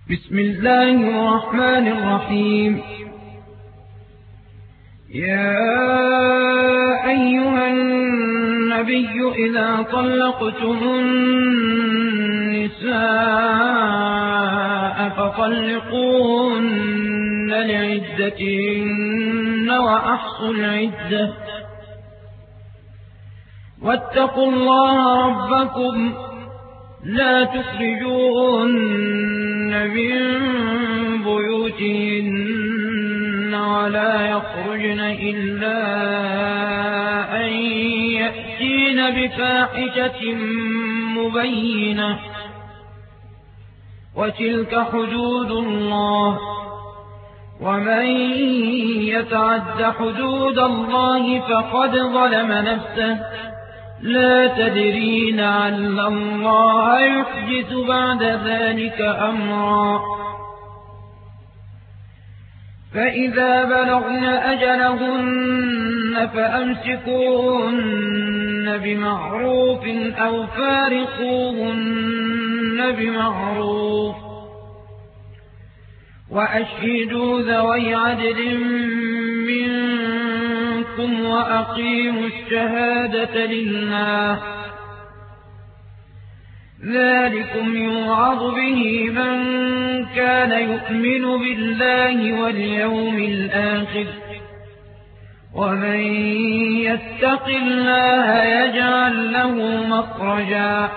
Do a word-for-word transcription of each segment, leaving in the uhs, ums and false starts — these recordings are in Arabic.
بسم الله الرحمن الرحيم. يا أيها النبي إذا طلقتم النساء فطلقوهن لعدتهن وأحصوا العدة واتقوا الله ربكم لا تخرجوهن من بيوتهن ولا يخرجن إلا أن يأتين بفاحشة مبينة وتلك حدود الله ومن يتعد حدود الله فقد ظلم نفسه لا تدرين لعل الله يحدث بعد ذلك أمرا. فإذا بلغن أجلهن فأمسكوهن بمعروف أو فارقوهن بمعروف وأشهدوا ذوي عدل منكم وأقيموا الشهادة لله ذلكم يوعظ به من كان يؤمن بالله واليوم الآخر ومن يتق الله يجعل له مخرجا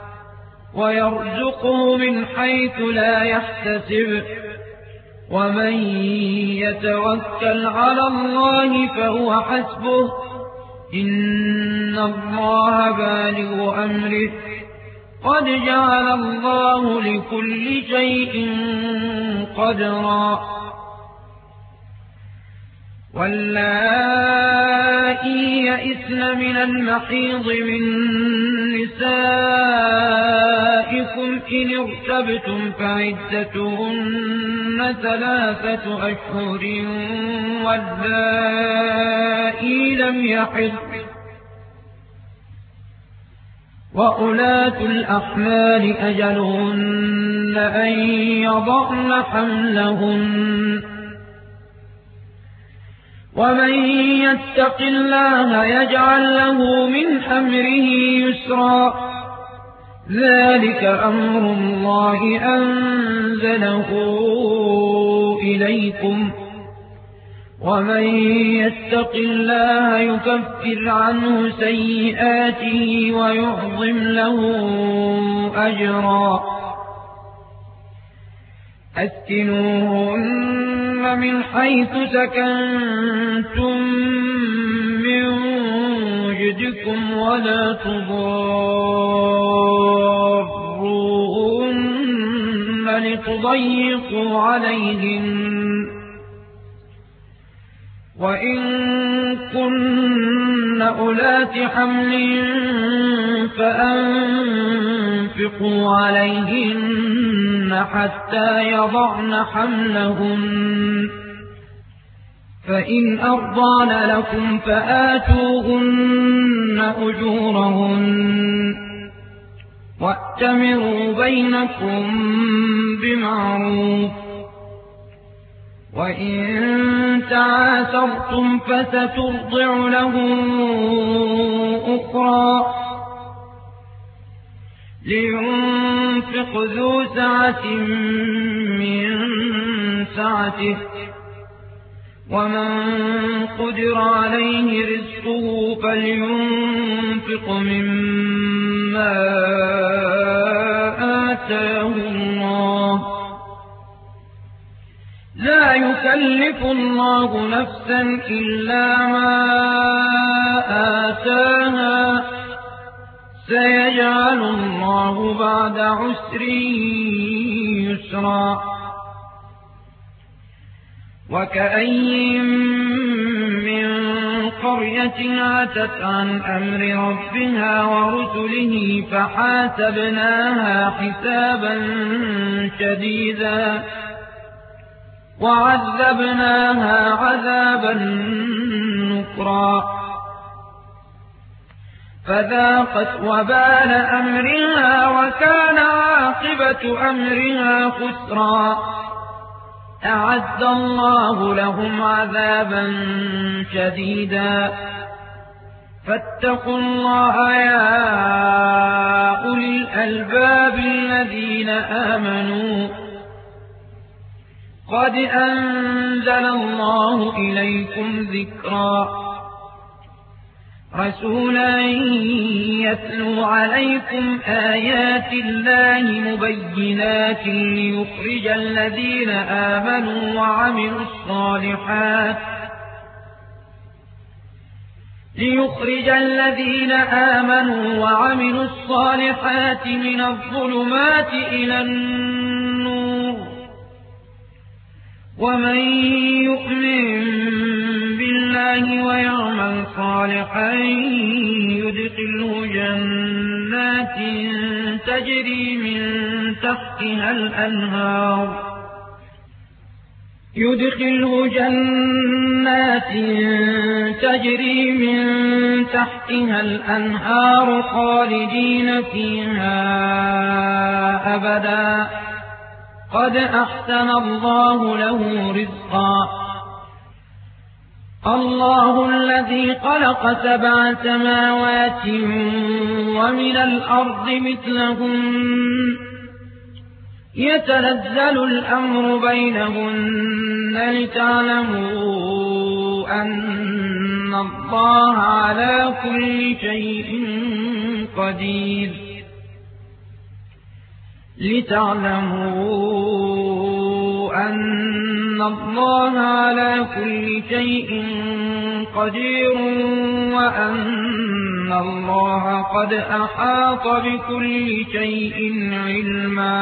ويرزقه من حيث لا يحتسب ومن يتوكل على الله فهو حسبه إن الله بالغ أمره قد جعل الله لكل شيء قدرا. واللائي يئسن من المحيض من نسائكم إن ارتبتم فعدتهن ثلاثة أشهر واللائي لم يحضن وأولاة الأحمال أجلهن أن يضعن حملهن ومن يتق الله يجعل له من أمره يسرا ذلك أمر الله أنزله إليكم ومن يتق الله يكفر عنه سيئاته ويعظم له أجرا. أسكنوهن من حيث سكنتم من وجدكم ولا تضاروهن لتضيقوا عليهن وإن كن أولات حمل فأنفقوا عليهن حتى يضعن حملهن فإن أرضان لكم فآتوهن أجورهن وأتمروا بينكم بمعروف وإن تعاثرتم فسترضع له أخرى لينفق ذو سعة من سعته ومن قدر عليه رزقه فلينفق مما آتاه الله لا يكلف الله نفسا إلا ما آتاها سيجعل الله بعد عسر يسرا. وكأين من قرية عتت عن أمر ربها ورسله فحاسبناها حسابا شديدا وعذبناها عذابا نكرا فذاقت وبال أمرها وكان عاقبة أمرها خسرا. أعد الله لهم عذابا شديدا. فاتقوا الله يا أولي الألباب الذين آمنوا قد أنزل الله إليكم ذكرا. رسولا يتلو عليكم آيات الله مبينات ليخرج الذين آمنوا وعملوا الصالحات ليخرج الذين آمنوا وعملوا الصالحات من الظلمات إلى النور. ومن يؤمن بالله ويعمل صالحا يدخله جنات تجري من تحتها الأنهار يدخله جنات تجري من تحتها الأنهار خالدين فيها أبدا. قد أحسن الله له رزقا. الله الذي خلق سبع سماوات ومن الأرض مثلهن يتنزل الأمر بينهن لتعلموا أن الله على كل شيء قدير لتعلموا أن الله على كل شيء قدير وأن الله قد أحاط بكل شيء علما.